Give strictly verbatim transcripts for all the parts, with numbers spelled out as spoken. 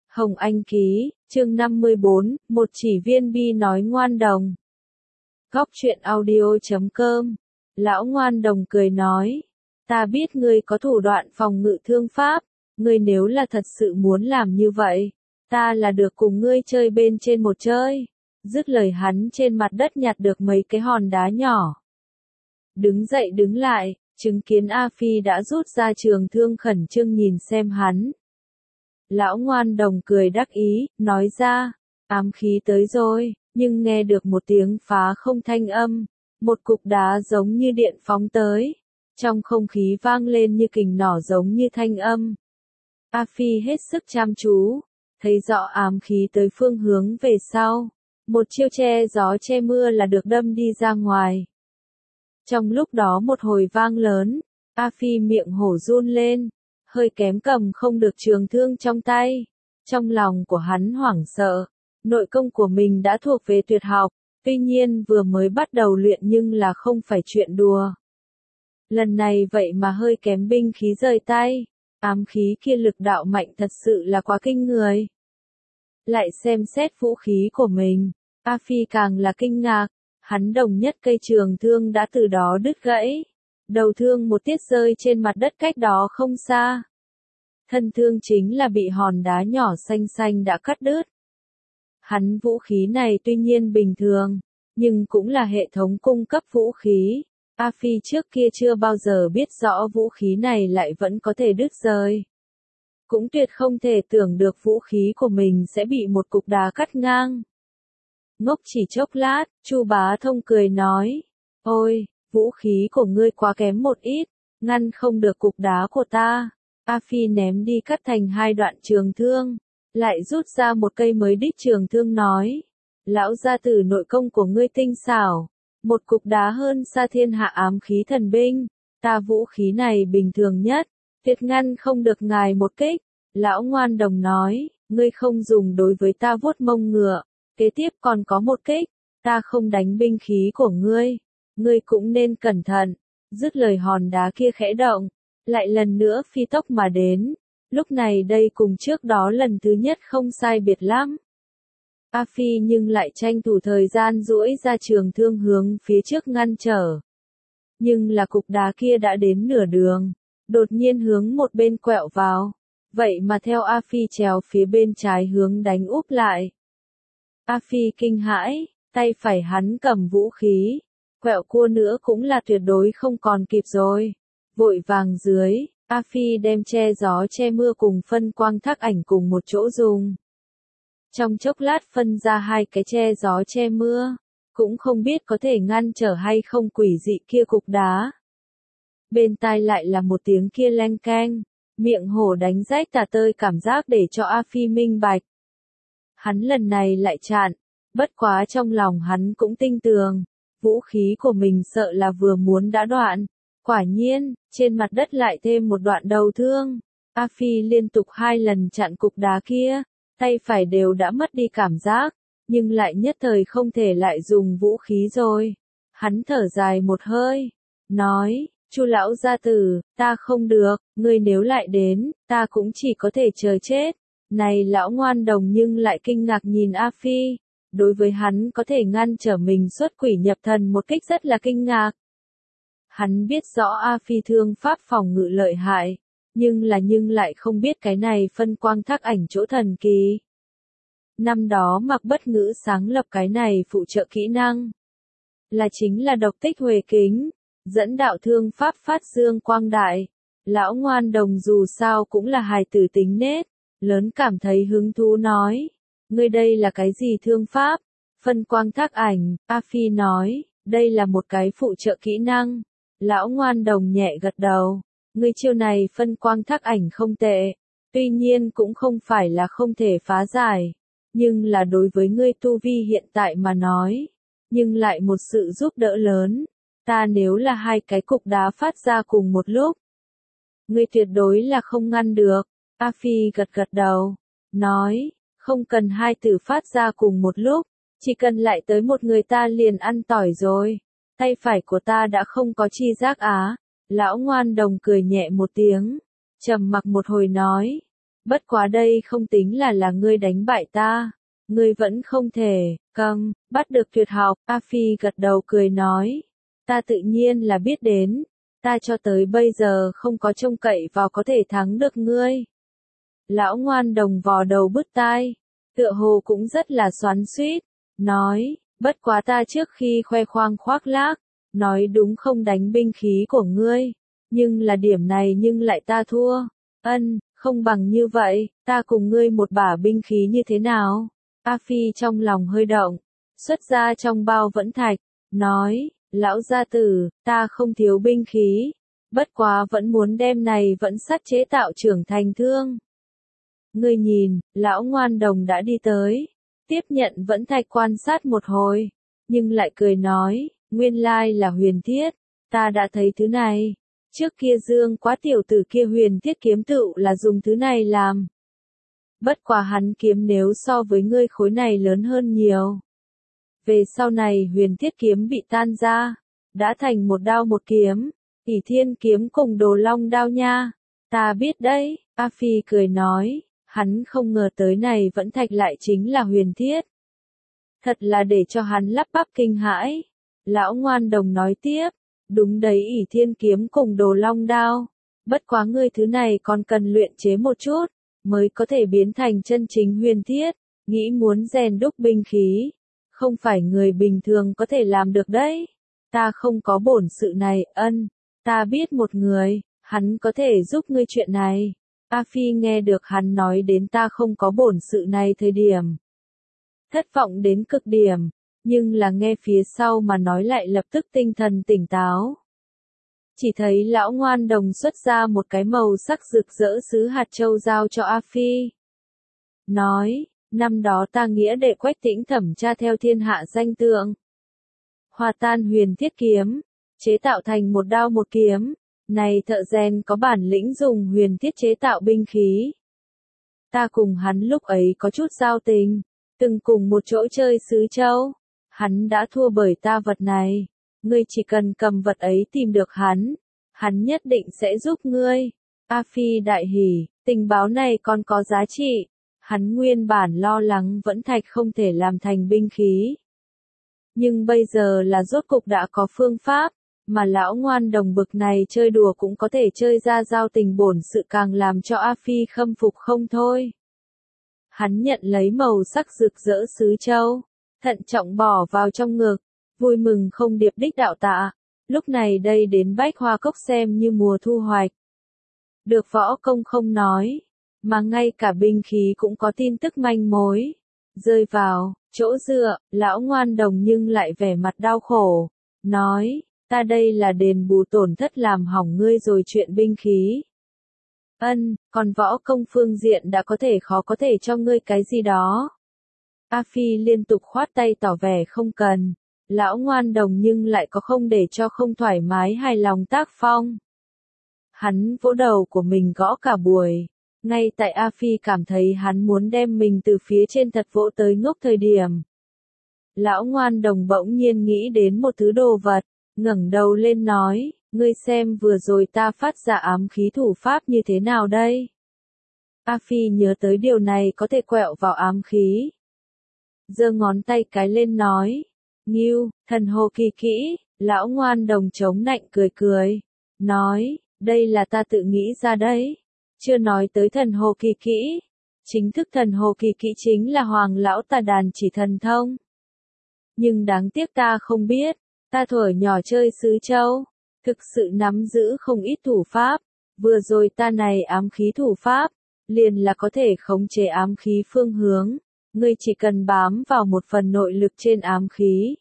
Hồng Anh ký, chương năm mươi bốn, một chỉ viên bi nói ngoan đồng. Góc truyện audio chấm com. Lão ngoan đồng cười nói, ta biết ngươi có thủ đoạn phòng ngự thương pháp, ngươi nếu là thật sự muốn làm như vậy, ta là được cùng ngươi chơi bên trên một chơi. Dứt lời hắn trên mặt đất nhặt được mấy cái hòn đá nhỏ. Đứng dậy đứng lại, chứng kiến A Phi đã rút ra trường thương khẩn trương nhìn xem hắn. Lão ngoan đồng cười đắc ý, nói ra, ám khí tới rồi, nhưng nghe được một tiếng phá không thanh âm, một cục đá giống như điện phóng tới, trong không khí vang lên như kình nỏ giống như thanh âm. A Phi hết sức chăm chú, thấy rõ ám khí tới phương hướng về sau, một chiêu che gió che mưa là được đâm đi ra ngoài. Trong lúc đó một hồi vang lớn, A Phi miệng hổ run lên, hơi kém cầm không được trường thương trong tay. Trong lòng của hắn hoảng sợ, nội công của mình đã thuộc về tuyệt học, tuy nhiên vừa mới bắt đầu luyện nhưng là không phải chuyện đùa. Lần này vậy mà hơi kém binh khí rời tay, ám khí kia lực đạo mạnh thật sự là quá kinh người. Lại xem xét vũ khí của mình, A Phi càng là kinh ngạc, hắn đồng nhất cây trường thương đã từ đó đứt gãy. Đầu thương một tiết rơi trên mặt đất cách đó không xa. Thân thương chính là bị hòn đá nhỏ xanh xanh đã cắt đứt. Hắn vũ khí này tuy nhiên bình thường, nhưng cũng là hệ thống cung cấp vũ khí. A Phi trước kia chưa bao giờ biết rõ vũ khí này lại vẫn có thể đứt rơi. Cũng tuyệt không thể tưởng được vũ khí của mình sẽ bị một cục đá cắt ngang. Ngốc chỉ chốc lát, Chu Bá Thông cười nói, ôi, vũ khí của ngươi quá kém một ít, ngăn không được cục đá của ta. A Phi ném đi cắt thành hai đoạn trường thương, lại rút ra một cây mới đích trường thương nói, lão gia tử nội công của ngươi tinh xảo, một cục đá hơn xa thiên hạ ám khí thần binh, ta vũ khí này bình thường nhất, tuyệt ngăn không được ngài một kích. Lão ngoan đồng nói, ngươi không dùng đối với ta vuốt mông ngựa, kế tiếp còn có một kích, ta không đánh binh khí của ngươi, ngươi cũng nên cẩn thận. Dứt lời hòn đá kia khẽ động, lại lần nữa phi tốc mà đến, lúc này đây cùng trước đó lần thứ nhất không sai biệt lắm. A Phi nhưng lại tranh thủ thời gian duỗi ra trường thương hướng phía trước ngăn trở. Nhưng là cục đá kia đã đến nửa đường, đột nhiên hướng một bên quẹo vào, vậy mà theo A Phi trèo phía bên trái hướng đánh úp lại. A Phi kinh hãi, tay phải hắn cầm vũ khí, quẹo cua nữa cũng là tuyệt đối không còn kịp rồi. Vội vàng dưới, A Phi đem che gió che mưa cùng phân quang thác ảnh cùng một chỗ dùng. Trong chốc lát phân ra hai cái che gió che mưa, cũng không biết có thể ngăn trở hay không quỷ dị kia cục đá. Bên tai lại là một tiếng kia leng keng, miệng hổ đánh rách tả tơi cảm giác để cho A Phi minh bạch. Hắn lần này lại chặn, bất quá trong lòng hắn cũng tinh tường, vũ khí của mình sợ là vừa muốn đã đoạn. Quả nhiên, trên mặt đất lại thêm một đoạn đầu thương. A Phi liên tục hai lần chặn cục đá kia, tay phải đều đã mất đi cảm giác, nhưng lại nhất thời không thể lại dùng vũ khí rồi. Hắn thở dài một hơi, nói, Chu lão gia tử, ta không được, ngươi nếu lại đến, ta cũng chỉ có thể chờ chết. Này lão ngoan đồng nhưng lại kinh ngạc nhìn A Phi, đối với hắn có thể ngăn trở mình xuất quỷ nhập thần một cách rất là kinh ngạc. Hắn biết rõ A Phi thương pháp phòng ngự lợi hại, nhưng là nhưng lại không biết cái này phân quang thác ảnh chỗ thần kỳ. Năm đó Mạc Bất Ngữ sáng lập cái này phụ trợ kỹ năng, là chính là độc tích huề kính, dẫn đạo thương pháp phát dương quang đại. Lão ngoan đồng dù sao cũng là hài tử tính nết, lớn cảm thấy hứng thú nói, ngươi đây là cái gì thương pháp? Phân quang thác ảnh, A Phi nói, đây là một cái phụ trợ kỹ năng. Lão ngoan đồng nhẹ gật đầu, ngươi chiêu này phân quang thác ảnh không tệ, tuy nhiên cũng không phải là không thể phá giải, nhưng là đối với ngươi tu vi hiện tại mà nói, nhưng lại một sự giúp đỡ lớn, ta nếu là hai cái cục đá phát ra cùng một lúc, ngươi tuyệt đối là không ngăn được. A Phi gật gật đầu, nói, không cần hai từ phát ra cùng một lúc, chỉ cần lại tới một người ta liền ăn tỏi rồi. Tay phải của ta đã không có chi giác á. Lão ngoan đồng cười nhẹ một tiếng, trầm mặc một hồi nói, Bất quá đây không tính là là ngươi đánh bại ta. Ngươi vẫn không thể, câm, bắt được tuyệt học. A Phi gật đầu cười nói. Ta tự nhiên là biết đến. Ta cho tới bây giờ không có trông cậy vào có thể thắng được ngươi. Lão ngoan đồng vò đầu bứt tai. Tựa hồ cũng rất là xoắn xuýt. Nói, bất quá ta trước khi khoe khoang khoác lác. Nói đúng không đánh binh khí của ngươi. Nhưng là điểm này nhưng lại ta thua. Ân, không bằng như vậy, ta cùng ngươi một bả binh khí như thế nào? A Phi trong lòng hơi động, xuất ra trong bao vẫn thạch, nói, lão gia tử, ta không thiếu binh khí, bất quá vẫn muốn đem này vẫn sắt chế tạo trưởng thành thương. Ngươi nhìn, lão ngoan đồng đã đi tới, tiếp nhận vẫn thạch quan sát một hồi, nhưng lại cười nói, nguyên lai là huyền thiết, ta đã thấy thứ này. Trước kia Dương Quá tiểu tử kia huyền thiết kiếm tựu là dùng thứ này làm. Bất quá hắn kiếm nếu so với ngươi khối này lớn hơn nhiều. Về sau này huyền thiết kiếm bị tan ra, đã thành một đao một kiếm, ỷ thiên kiếm cùng đồ long đao nha. Ta biết đấy, A Phi cười nói, hắn không ngờ tới này vẫn thạch lại chính là huyền thiết. Thật là để cho hắn lắp bắp kinh hãi. Lão ngoan đồng nói tiếp. Đúng đấy ỷ thiên kiếm cùng đồ long đao. Bất quá ngươi thứ này còn cần luyện chế một chút, mới có thể biến thành chân chính huyền thiết. Nghĩ muốn rèn đúc binh khí, không phải người bình thường có thể làm được đấy. Ta không có bổn sự này, ân. Ta biết một người, hắn có thể giúp ngươi chuyện này. A Phi nghe được hắn nói đến ta không có bổn sự này thời điểm. Thất vọng đến cực điểm. Nhưng là nghe phía sau mà nói lại lập tức tinh thần tỉnh táo. Chỉ thấy lão ngoan đồng xuất ra một cái màu sắc rực rỡ sứ hạt châu giao cho A Phi. Nói, năm đó ta nghĩa đệ Quách Tĩnh thẩm tra theo thiên hạ danh tượng. Hòa tan huyền thiết kiếm, chế tạo thành một đao một kiếm. Này thợ rèn có bản lĩnh dùng huyền thiết chế tạo binh khí. Ta cùng hắn lúc ấy có chút giao tình, từng cùng một chỗ chơi sứ châu. Hắn đã thua bởi ta vật này, ngươi chỉ cần cầm vật ấy tìm được hắn, hắn nhất định sẽ giúp ngươi. A Phi đại hỉ, tình báo này còn có giá trị, hắn nguyên bản lo lắng vẫn thạch không thể làm thành binh khí. Nhưng bây giờ là rốt cục đã có phương pháp, mà lão ngoan đồng bực này chơi đùa cũng có thể chơi ra giao tình bổn sự càng làm cho A Phi khâm phục không thôi. Hắn nhận lấy màu sắc rực rỡ sứ châu. Thận trọng bỏ vào trong ngực, vui mừng không điệp đích đạo tạ, lúc này đây đến Bách Hoa Cốc xem như mùa thu hoạch. Được võ công không nói, mà ngay cả binh khí cũng có tin tức manh mối. Rơi vào, chỗ dựa, lão ngoan đồng nhưng lại vẻ mặt đau khổ, nói, ta đây là đền bù tổn thất làm hỏng ngươi rồi chuyện binh khí. Ân, còn võ công phương diện đã có thể khó có thể cho ngươi cái gì đó. A Phi liên tục khoát tay tỏ vẻ không cần, lão ngoan đồng nhưng lại có không để cho không thoải mái hài lòng tác phong. Hắn vỗ đầu của mình gõ cả buổi, ngay tại A Phi cảm thấy hắn muốn đem mình từ phía trên thật vỗ tới ngốc thời điểm. Lão ngoan đồng bỗng nhiên nghĩ đến một thứ đồ vật, ngẩng đầu lên nói, ngươi xem vừa rồi ta phát ra ám khí thủ pháp như thế nào đây? A Phi nhớ tới điều này có thể quẹo vào ám khí. Giơ ngón tay cái lên nói, Ngưu, thần hồ kỳ kỹ, lão ngoan đồng chống nạnh cười cười, nói, đây là ta tự nghĩ ra đấy, chưa nói tới thần hồ kỳ kỹ, chính thức thần hồ kỳ kỹ chính là hoàng lão tà đàn chỉ thần thông. Nhưng đáng tiếc ta không biết, ta thuở nhỏ chơi sứ châu, thực sự nắm giữ không ít thủ pháp, vừa rồi ta này ám khí thủ pháp, liền là có thể khống chế ám khí phương hướng. Ngươi chỉ cần bám vào một phần nội lực trên ám khí.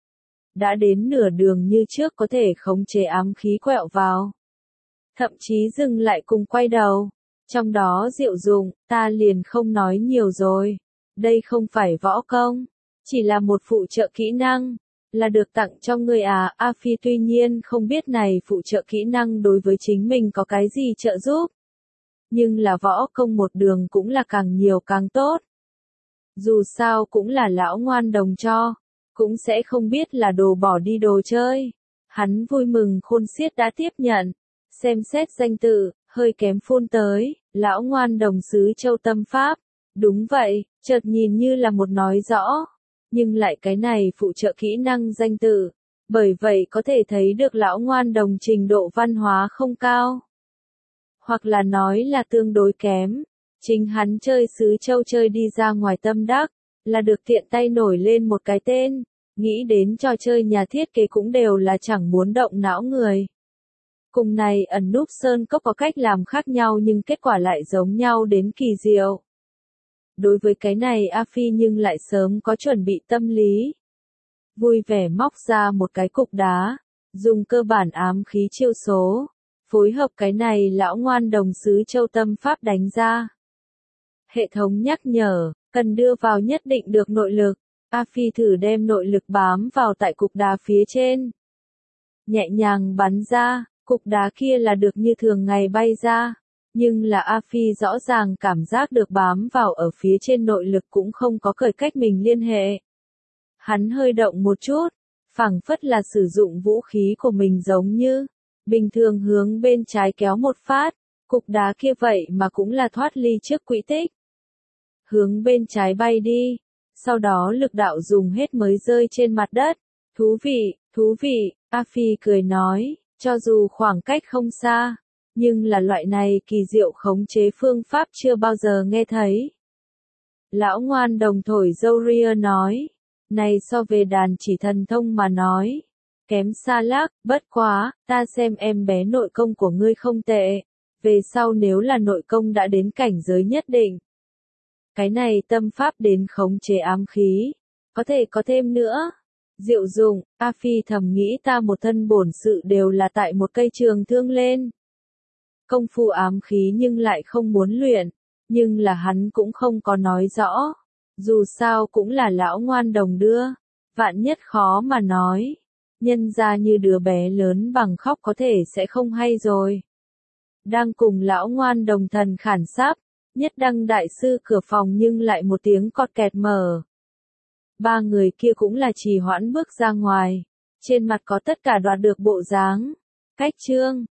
Đã đến nửa đường như trước có thể khống chế ám khí quẹo vào. Thậm chí dừng lại cùng quay đầu. Trong đó diệu dụng, ta liền không nói nhiều rồi. Đây không phải võ công, chỉ là một phụ trợ kỹ năng, là được tặng cho ngươi à. A Phi tuy nhiên không biết này phụ trợ kỹ năng đối với chính mình có cái gì trợ giúp. Nhưng là võ công một đường cũng là càng nhiều càng tốt. Dù sao cũng là lão ngoan đồng cho, cũng sẽ không biết là đồ bỏ đi đồ chơi. Hắn vui mừng khôn xiết đã tiếp nhận, xem xét danh tự, hơi kém phun tới, Lão ngoan đồng xứ Châu Tâm Pháp. Đúng vậy, chợt nhìn như là một nói rõ. Nhưng lại cái này phụ trợ kỹ năng danh từ. Bởi vậy có thể thấy được lão ngoan đồng trình độ văn hóa không cao. Hoặc là nói là tương đối kém. Chính hắn chơi xứ Châu chơi đi ra ngoài tâm đắc, là được tiện tay nổi lên một cái tên. Nghĩ đến trò chơi nhà thiết kế cũng đều là chẳng muốn động não người. Cùng này ẩn núp sơn cốc có cách làm khác nhau nhưng kết quả lại giống nhau đến kỳ diệu. Đối với cái này A Phi nhưng lại sớm có chuẩn bị tâm lý. Vui vẻ móc ra một cái cục đá, dùng cơ bản ám khí chiêu số, phối hợp cái này lão ngoan đồng xứ Châu Tâm Pháp đánh ra. Hệ thống nhắc nhở, cần đưa vào nhất định được nội lực. A Phi thử đem nội lực bám vào tại cục đá phía trên. Nhẹ nhàng bắn ra, cục đá kia là được như thường ngày bay ra. Nhưng là A Phi rõ ràng cảm giác được bám vào ở phía trên nội lực cũng không có cởi cách mình liên hệ. Hắn hơi động một chút, phảng phất là sử dụng vũ khí của mình giống như, bình thường hướng bên trái kéo một phát, cục đá kia vậy mà cũng là thoát ly trước quỹ tích. Hướng bên trái bay đi, sau đó lực đạo dùng hết mới rơi trên mặt đất. Thú vị, thú vị, A Phi cười nói, cho dù khoảng cách không xa, nhưng là loại này kỳ diệu khống chế phương pháp chưa bao giờ nghe thấy. Lão ngoan đồng thổi dâu ria nói, này so về đàn chỉ thần thông mà nói, kém xa lác, bất quá, ta xem em bé nội công của ngươi không tệ, về sau nếu là nội công đã đến cảnh giới nhất định. Cái này tâm pháp đến khống chế ám khí, có thể có thêm nữa. Diệu dụng, A Phi thầm nghĩ ta một thân bổn sự đều là tại một cây trường thương lên. Công phu ám khí nhưng lại không muốn luyện, nhưng là hắn cũng không có nói rõ. Dù sao cũng là lão ngoan đồng đưa, vạn nhất khó mà nói. Nhân ra như đứa bé lớn bằng khóc có thể sẽ không hay rồi. Đang cùng lão ngoan đồng thần khản sáp, nhất đăng đại sư cửa phòng nhưng lại một tiếng cọt kẹt mở. Ba người kia cũng là trì hoãn bước ra ngoài, trên mặt có tất cả đoạt được bộ dáng. Cách chương